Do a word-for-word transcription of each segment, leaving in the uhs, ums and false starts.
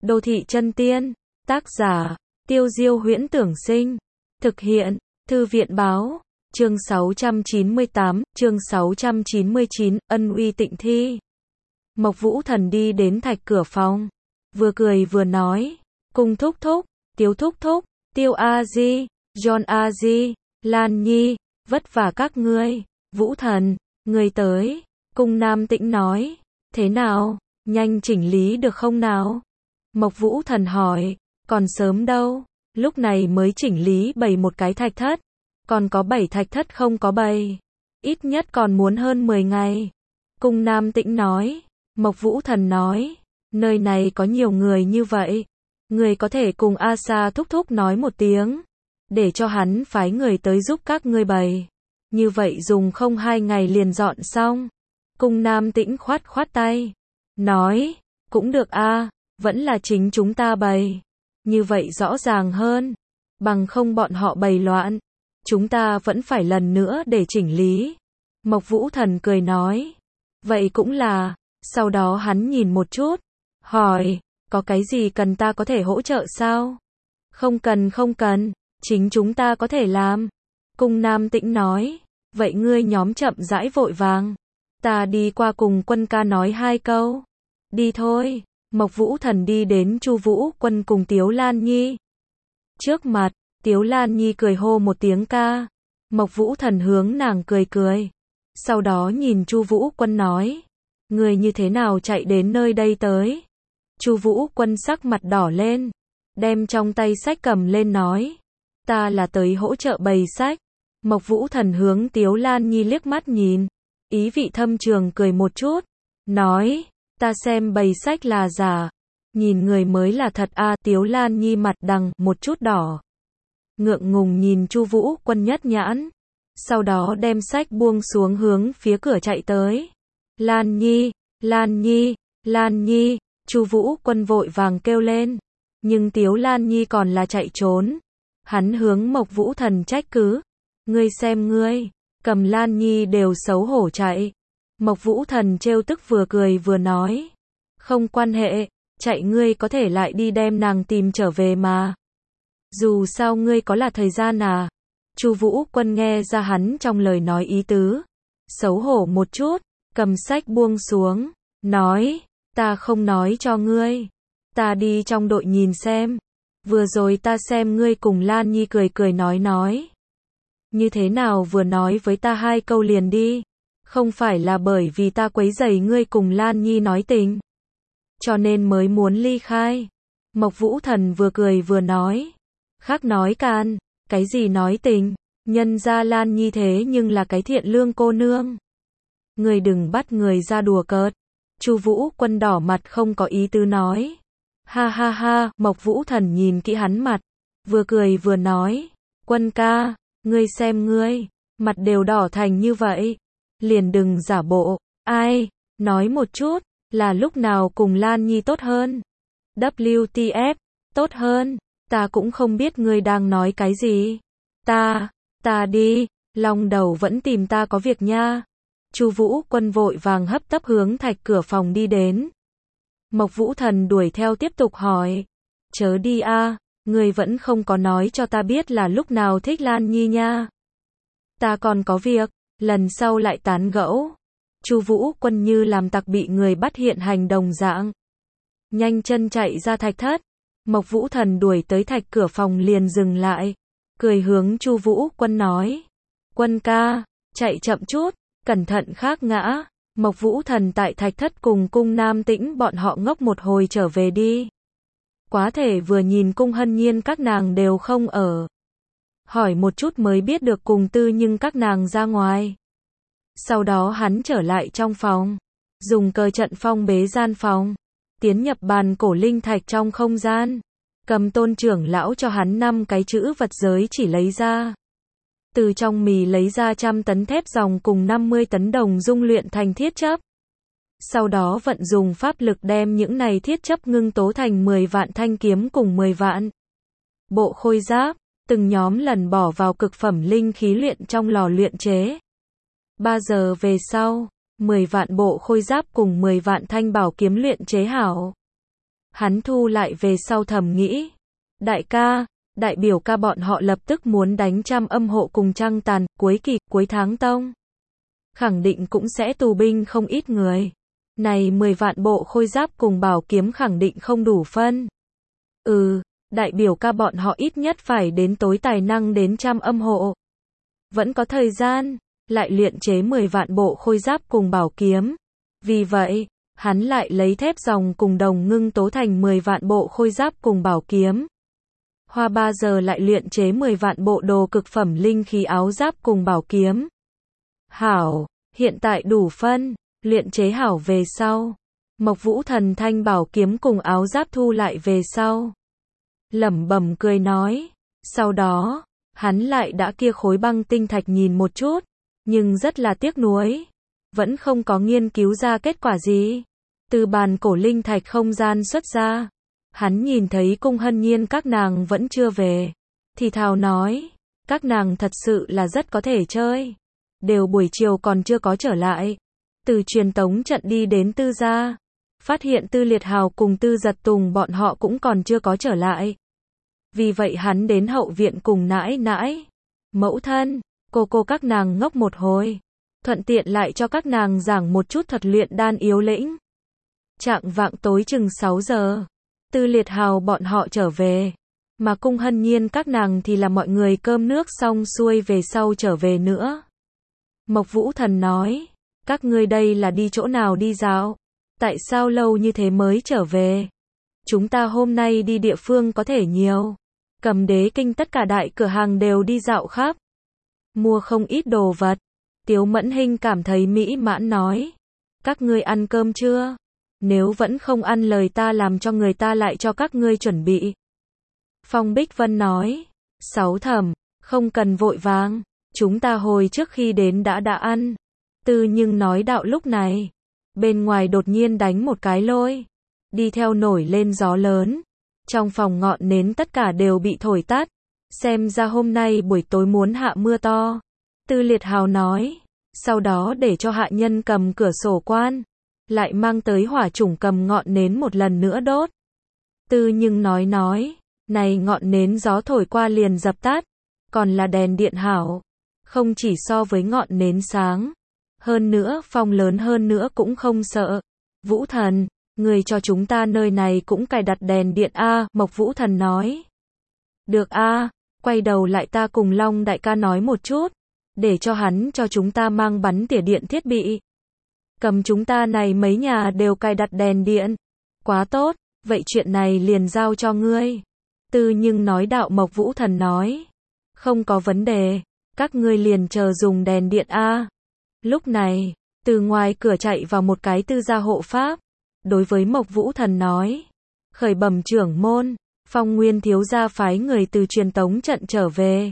Đô thị chân tiên, tác giả, Tiêu Diêu Huyễn Tưởng Sinh, thực hiện, Thư viện Báo, chương sáu trăm chín mươi tám, chương sáu trăm chín mươi chín, ân uy tịnh thi. Mộc Vũ Thần đi đến thạch cửa phòng, vừa cười vừa nói, Cung thúc thúc, Tiếu thúc thúc, Tiêu A Di, John A Di, Lan Nhi, vất vả các ngươi. Vũ Thần, ngươi tới. Cung Nam Tĩnh nói, thế nào, nhanh chỉnh lý được không nào? Mộc Vũ Thần hỏi, còn sớm đâu, lúc này mới chỉnh lý bày một cái thạch thất, còn có bảy thạch thất không có bày, ít nhất còn muốn hơn mười ngày. Cung Nam Tĩnh nói, Mộc Vũ Thần nói, nơi này có nhiều người như vậy, người có thể cùng A Sa thúc thúc nói một tiếng, để cho hắn phái người tới giúp các ngươi bày, như vậy dùng không hai ngày liền dọn xong. Cung Nam Tĩnh khoát khoát tay, nói, cũng được a, vẫn là chính chúng ta bày, như vậy rõ ràng hơn, bằng không bọn họ bày loạn, chúng ta vẫn phải lần nữa để chỉnh lý. Mộc Vũ Thần cười nói, vậy cũng là, sau đó hắn nhìn một chút, hỏi, có cái gì cần ta có thể hỗ trợ sao? Không cần không cần, chính chúng ta có thể làm. Cung Nam Tĩnh nói, vậy ngươi nhóm chậm rãi vội vàng, ta đi qua cùng Quân ca nói hai câu. Đi thôi. Mộc Vũ Thần đi đến Chu Vũ Quân cùng Tiếu Lan Nhi trước mặt, Tiếu Lan Nhi cười hô một tiếng ca. Mộc Vũ Thần hướng nàng cười cười, sau đó nhìn Chu Vũ Quân nói, người như thế nào chạy đến nơi đây tới? Chu Vũ Quân sắc mặt đỏ lên, đem trong tay sách cầm lên nói, ta là tới hỗ trợ bày sách. Mộc Vũ Thần hướng Tiếu Lan Nhi liếc mắt nhìn, ý vị thâm trường cười một chút, nói, ta xem bày sách là giả, nhìn người mới là thật a. À, Tiếu Lan Nhi mặt đằng một chút đỏ, ngượng ngùng nhìn Chu Vũ Quân nhất nhãn, sau đó đem sách buông xuống hướng phía cửa chạy tới. Lan Nhi, Lan Nhi, Lan Nhi, Chu Vũ Quân vội vàng kêu lên, nhưng Tiếu Lan Nhi còn là chạy trốn. Hắn hướng Mộc Vũ Thần trách cứ, ngươi xem ngươi, cầm Lan Nhi đều xấu hổ chạy. Mộc Vũ Thần trêu tức vừa cười vừa nói, không quan hệ, chạy ngươi có thể lại đi đem nàng tìm trở về mà. Dù sao ngươi có là thời gian à. Chu Vũ Quân nghe ra hắn trong lời nói ý tứ, xấu hổ một chút, cầm sách buông xuống, nói, ta không nói cho ngươi, ta đi trong đội nhìn xem, vừa rồi ta xem ngươi cùng Lan Nhi cười cười nói nói. Như thế nào vừa nói với ta hai câu liền đi, không phải là bởi vì ta quấy rầy ngươi cùng Lan Nhi nói tình, cho nên mới muốn ly khai. Mộc Vũ Thần vừa cười vừa nói, khác nói can, cái gì nói tình, nhân ra Lan Nhi thế nhưng là cái thiện lương cô nương. Ngươi đừng bắt người ra đùa cợt. Chu Vũ Quân đỏ mặt không có ý tứ nói. Ha ha ha, Mộc Vũ Thần nhìn kỹ hắn mặt, vừa cười vừa nói, Quân ca, ngươi xem ngươi, mặt đều đỏ thành như vậy, liền đừng giả bộ, ai, nói một chút, là lúc nào cùng Lan Nhi tốt hơn? W T F, tốt hơn, ta cũng không biết ngươi đang nói cái gì. Ta, ta đi, lòng đầu vẫn tìm ta có việc nha. Chu Vũ Quân vội vàng hấp tấp hướng thạch cửa phòng đi đến. Mộc Vũ Thần đuổi theo tiếp tục hỏi, chớ đi a, ngươi vẫn không có nói cho ta biết là lúc nào thích Lan Nhi nha. Ta còn có việc, lần sau lại tán gẫu. Chu Vũ Quân như làm tặc bị người bắt hiện hành đồng dạng, nhanh chân chạy ra thạch thất. Mộc Vũ Thần đuổi tới thạch cửa phòng liền dừng lại, cười hướng Chu Vũ Quân nói, Quân ca, chạy chậm chút, cẩn thận khác ngã. Mộc Vũ Thần tại thạch thất cùng Cung Nam Tĩnh bọn họ ngốc một hồi trở về đi. Quá thể vừa nhìn Cung Hân Nhiên các nàng đều không ở, hỏi một chút mới biết được cùng Tư nhưng các nàng ra ngoài. Sau đó hắn trở lại trong phòng, dùng cờ trận phong bế gian phòng, tiến nhập bàn cổ linh thạch trong không gian, cầm Tôn trưởng lão cho hắn năm cái chữ vật giới chỉ lấy ra. Từ trong mì lấy ra trăm tấn thép ròng cùng năm mươi tấn đồng dung luyện thành thiết chấp. Sau đó vận dùng pháp lực đem những này thiết chấp ngưng tố thành mười vạn thanh kiếm cùng mười vạn bộ khôi giáp, từng nhóm lần bỏ vào cực phẩm linh khí luyện trong lò luyện chế. Ba giờ về sau, mười vạn bộ khôi giáp cùng mười vạn thanh bảo kiếm luyện chế hảo. Hắn thu lại về sau thầm nghĩ. Đại ca, đại biểu ca bọn họ lập tức muốn đánh Trăm Âm hộ cùng Trăng Tàn, cuối kỳ, cuối tháng tông. Khẳng định cũng sẽ tù binh không ít người. Này mười vạn bộ khôi giáp cùng bảo kiếm khẳng định không đủ phân. Ừ, đại biểu ca bọn họ ít nhất phải đến tối tài năng đến Trăm Âm hộ. Vẫn có thời gian, lại luyện chế mười vạn bộ khôi giáp cùng bảo kiếm. Vì vậy, hắn lại lấy thép ròng cùng đồng ngưng tố thành mười vạn bộ khôi giáp cùng bảo kiếm. Hoa ba giờ lại luyện chế mười vạn bộ đồ cực phẩm linh khí áo giáp cùng bảo kiếm. Hảo, hiện tại đủ phân, luyện chế hảo về sau. Mộc Vũ Thần thanh bảo kiếm cùng áo giáp thu lại về sau. Lẩm bẩm cười nói, sau đó, hắn lại đã kia khối băng tinh thạch nhìn một chút, nhưng rất là tiếc nuối, vẫn không có nghiên cứu ra kết quả gì. Từ bàn cổ linh thạch không gian xuất ra, hắn nhìn thấy Cung Hân Nhiên các nàng vẫn chưa về, thì thào nói, các nàng thật sự là rất có thể chơi, đều buổi chiều còn chưa có trở lại. Từ truyền tống trận đi đến Tư gia, phát hiện Tư Liệt Hào cùng Tư Giật Tùng bọn họ cũng còn chưa có trở lại. Vì vậy hắn đến hậu viện cùng nãi nãi, mẫu thân, cô cô các nàng ngốc một hồi, thuận tiện lại cho các nàng giảng một chút thuật luyện đan yếu lĩnh. Chạng vạng tối chừng sáu giờ, Tư Liệt Hào bọn họ trở về, mà Cung Hân Nhiên các nàng thì là mọi người cơm nước xong xuôi về sau trở về nữa. Mộc Vũ Thần nói, các ngươi đây là đi chỗ nào đi dạo? Tại sao lâu như thế mới trở về? Chúng ta hôm nay đi địa phương có thể nhiều. Cầm Đế Kinh tất cả đại cửa hàng đều đi dạo khắp. Mua không ít đồ vật. Tiếu Mẫn Hinh cảm thấy mỹ mãn nói. Các ngươi ăn cơm chưa? Nếu vẫn không ăn lời ta làm cho người ta lại cho các ngươi chuẩn bị. Phong Bích Vân nói. Sáu thẩm, không cần vội vàng. Chúng ta hồi trước khi đến đã đã ăn. Tư Nhưng nói đạo lúc này. Bên ngoài đột nhiên đánh một cái lôi. Đi theo nổi lên gió lớn. Trong phòng ngọn nến tất cả đều bị thổi tắt. Xem ra hôm nay buổi tối muốn hạ mưa to. Tư Liệt Hào nói. Sau đó để cho hạ nhân cầm cửa sổ quan. Lại mang tới hỏa chủng cầm ngọn nến một lần nữa đốt. Tư Nhưng nói nói. Này ngọn nến gió thổi qua liền dập tắt. Còn là đèn điện hảo. Không chỉ so với ngọn nến sáng. Hơn nữa phong lớn hơn nữa cũng không sợ. Vũ Thần, người cho chúng ta nơi này cũng cài đặt đèn điện a, Mộc Vũ Thần nói. Được a, quay đầu lại ta cùng Long đại ca nói một chút, để cho hắn cho chúng ta mang bắn tỉa điện thiết bị. Cầm chúng ta này mấy nhà đều cài đặt đèn điện. Quá tốt, vậy chuyện này liền giao cho ngươi. Tư Nhưng nói đạo. Mộc Vũ Thần nói. Không có vấn đề, các ngươi liền chờ dùng đèn điện a. Lúc này, từ ngoài cửa chạy vào một cái tư gia hộ pháp. Đối với Mộc Vũ Thần nói. Khởi bẩm trưởng môn, Phong Nguyên thiếu gia phái người từ truyền tống trận trở về.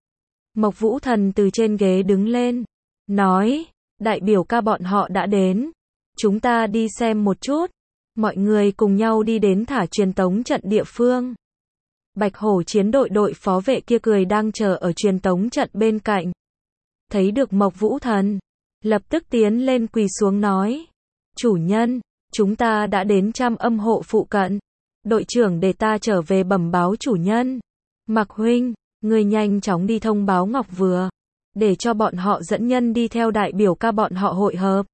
Mộc Vũ Thần từ trên ghế đứng lên. Nói, đại biểu ca bọn họ đã đến. Chúng ta đi xem một chút. Mọi người cùng nhau đi đến thả truyền tống trận địa phương. Bạch Hổ chiến đội đội phó vệ kia cười đang chờ ở truyền tống trận bên cạnh. Thấy được Mộc Vũ Thần. Lập tức tiến lên quỳ xuống nói. Chủ nhân, chúng ta đã đến Trăm Âm hộ phụ cận. Đội trưởng để ta trở về bẩm báo chủ nhân. Mạc huynh, người nhanh chóng đi thông báo Ngọc Vừa. Để cho bọn họ dẫn nhân đi theo đại biểu ca bọn họ hội hợp.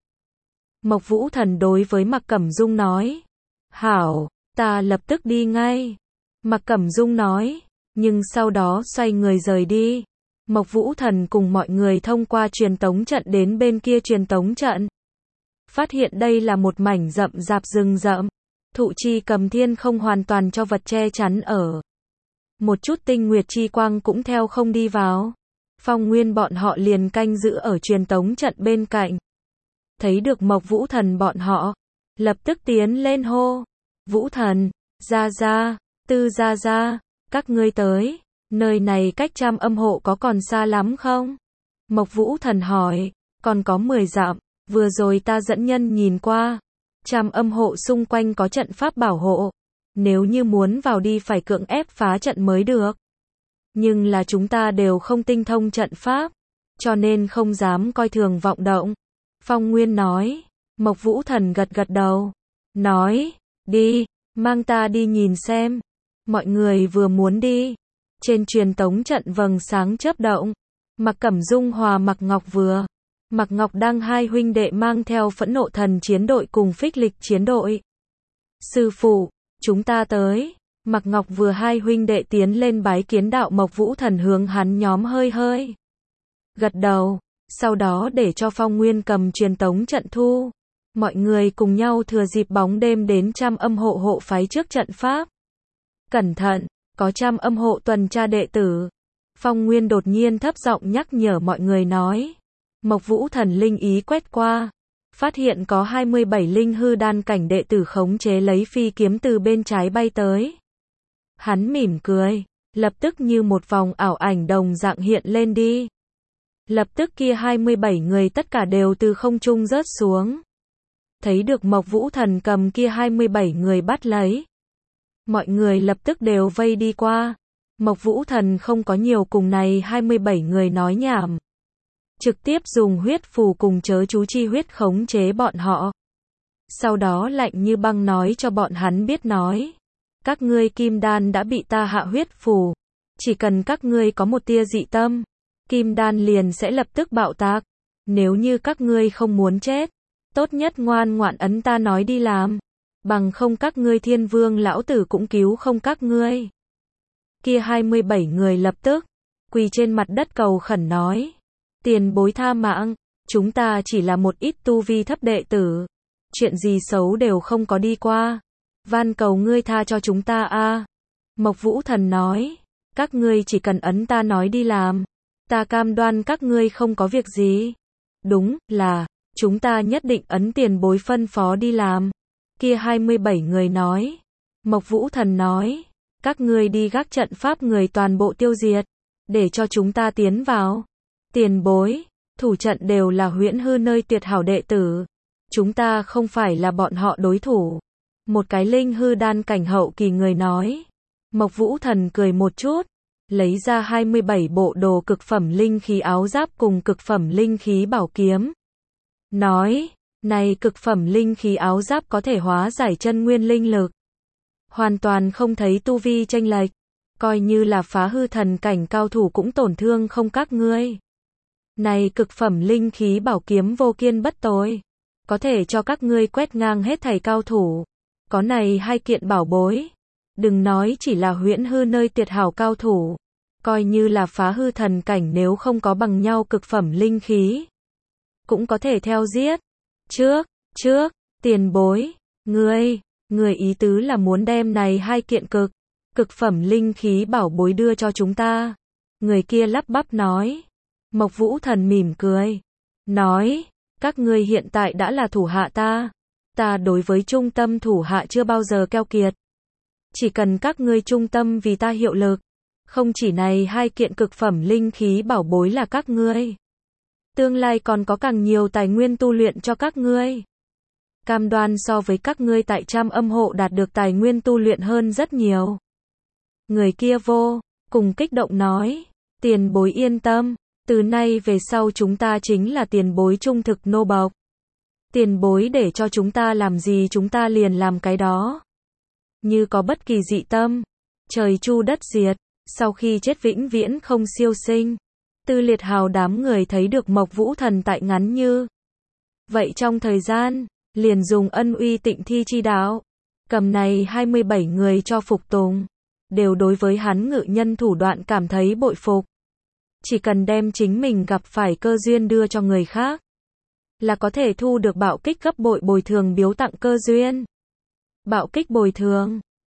Mộc Vũ Thần đối với Mạc Cẩm Dung nói. Hảo, ta lập tức đi ngay. Mạc Cẩm Dung nói. Nhưng sau đó xoay người rời đi. Mộc Vũ Thần cùng mọi người thông qua truyền tống trận đến bên kia truyền tống trận. Phát hiện đây là một mảnh rậm rạp rừng rậm. Thụ chi cầm thiên không hoàn toàn cho vật che chắn ở. Một chút tinh nguyệt chi quang cũng theo không đi vào. Phong Nguyên bọn họ liền canh giữ ở truyền tống trận bên cạnh. Thấy được Mộc Vũ Thần bọn họ. Lập tức tiến lên hô. Vũ Thần, ra ra, Tư ra ra, các ngươi tới. Nơi này cách Trăm Âm hộ có còn xa lắm không? Mộc Vũ Thần hỏi. Còn có mười dặm. Vừa rồi ta dẫn nhân nhìn qua. Trăm Âm hộ xung quanh có trận pháp bảo hộ. Nếu như muốn vào đi phải cưỡng ép phá trận mới được. Nhưng là chúng ta đều không tinh thông trận pháp. Cho nên không dám coi thường vọng động. Phong Nguyên nói. Mộc Vũ Thần gật gật đầu. Nói. Đi. Mang ta đi nhìn xem. Mọi người vừa muốn đi. Trên truyền tống trận vầng sáng chớp động. Mạc Cẩm Dung hòa Mạc Ngọc vừa. Mạc Ngọc Đăng hai huynh đệ mang theo Phẫn Nộ Thần chiến đội cùng Phích Lịch chiến đội. Sư phụ, chúng ta tới. Mạc Ngọc vừa hai huynh đệ tiến lên bái kiến đạo Mộc Vũ Thần hướng hắn nhóm hơi hơi gật đầu, sau đó để cho Phong Nguyên cầm truyền tống trận thu. Mọi người cùng nhau thừa dịp bóng đêm đến Trăm Âm hộ hộ phái trước trận pháp. Cẩn thận, có Trăm Âm hộ tuần tra đệ tử. Phong Nguyên đột nhiên thấp giọng nhắc nhở mọi người nói. Mộc Vũ Thần linh ý quét qua, phát hiện có hai mươi bảy linh hư đan cảnh đệ tử khống chế lấy phi kiếm từ bên trái bay tới. Hắn mỉm cười, lập tức như một vòng ảo ảnh đồng dạng hiện lên đi. Lập tức kia hai mươi bảy người tất cả đều từ không trung rớt xuống. Thấy được Mộc Vũ Thần cầm kia hai mươi bảy người bắt lấy. Mọi người lập tức đều vây đi qua. Mộc Vũ Thần không có nhiều cùng này hai mươi bảy người nói nhảm. Trực tiếp dùng huyết phù cùng chớ chú chi huyết khống chế bọn họ. Sau đó lạnh như băng nói cho bọn hắn biết nói. Các ngươi kim đan đã bị ta hạ huyết phù. Chỉ cần các ngươi có một tia dị tâm, kim đan liền sẽ lập tức bạo tạc. Nếu như các ngươi không muốn chết, tốt nhất ngoan ngoãn ấn ta nói đi làm. Bằng không các ngươi thiên vương lão tử cũng cứu không các ngươi. Kia hai mươi bảy người lập tức quỳ trên mặt đất cầu khẩn nói. Tiền bối tha mạng, chúng ta chỉ là một ít tu vi thấp đệ tử. Chuyện gì xấu đều không có đi qua. Van cầu ngươi tha cho chúng ta a. Mộc Vũ Thần nói. Các ngươi chỉ cần ấn ta nói đi làm. Ta cam đoan các ngươi không có việc gì. Đúng là, chúng ta nhất định ấn tiền bối phân phó đi làm. Kia hai mươi bảy người nói. Mộc Vũ Thần nói. Các ngươi đi gác trận pháp người toàn bộ tiêu diệt. Để cho chúng ta tiến vào. Tiền bối, thủ trận đều là huyễn hư nơi tuyệt hảo đệ tử. Chúng ta không phải là bọn họ đối thủ. Một cái linh hư đan cảnh hậu kỳ người nói. Mộc Vũ Thần cười một chút. Lấy ra hai mươi bảy bộ đồ cực phẩm linh khí áo giáp cùng cực phẩm linh khí bảo kiếm. Nói, này cực phẩm linh khí áo giáp có thể hóa giải chân nguyên linh lực. Hoàn toàn không thấy tu vi chênh lệch. Coi như là phá hư thần cảnh cao thủ cũng tổn thương không các ngươi. Này cực phẩm linh khí bảo kiếm vô kiên bất tồi. Có thể cho các ngươi quét ngang hết thảy cao thủ. Có này hai kiện bảo bối. Đừng nói chỉ là huyễn hư nơi tuyệt hảo cao thủ. Coi như là phá hư thần cảnh nếu không có bằng nhau cực phẩm linh khí. Cũng có thể theo giết. Trước, trước, tiền bối, ngươi, người ý tứ là muốn đem này hai kiện cực. Cực phẩm linh khí bảo bối đưa cho chúng ta. Người kia lắp bắp nói. Mộc Vũ Thần mỉm cười. Nói, các ngươi hiện tại đã là thủ hạ ta. Ta đối với trung tâm thủ hạ chưa bao giờ keo kiệt. Chỉ cần các ngươi trung tâm vì ta hiệu lực. Không chỉ này hai kiện cực phẩm linh khí bảo bối là các ngươi. Tương lai còn có càng nhiều tài nguyên tu luyện cho các ngươi. Cam đoan so với các ngươi tại Trăm Âm hộ đạt được tài nguyên tu luyện hơn rất nhiều. Người kia vô cùng kích động nói. Tiền bối yên tâm. Từ nay về sau chúng ta chính là tiền bối trung thực nô bộc. Tiền bối để cho chúng ta làm gì chúng ta liền làm cái đó. Như có bất kỳ dị tâm, trời chu đất diệt, sau khi chết vĩnh viễn không siêu sinh. Tư Liệt Hào đám người thấy được Mộc Vũ Thần tại ngắn như vậy trong thời gian, liền dùng ân uy tịnh thi chi đạo. Cầm này hai mươi bảy người cho phục tùng. Đều đối với hắn ngự nhân thủ đoạn cảm thấy bội phục. Chỉ cần đem chính mình gặp phải cơ duyên đưa cho người khác. Là có thể thu được bạo kích gấp bội bồi thường biếu tặng cơ duyên. Bạo kích bồi thường.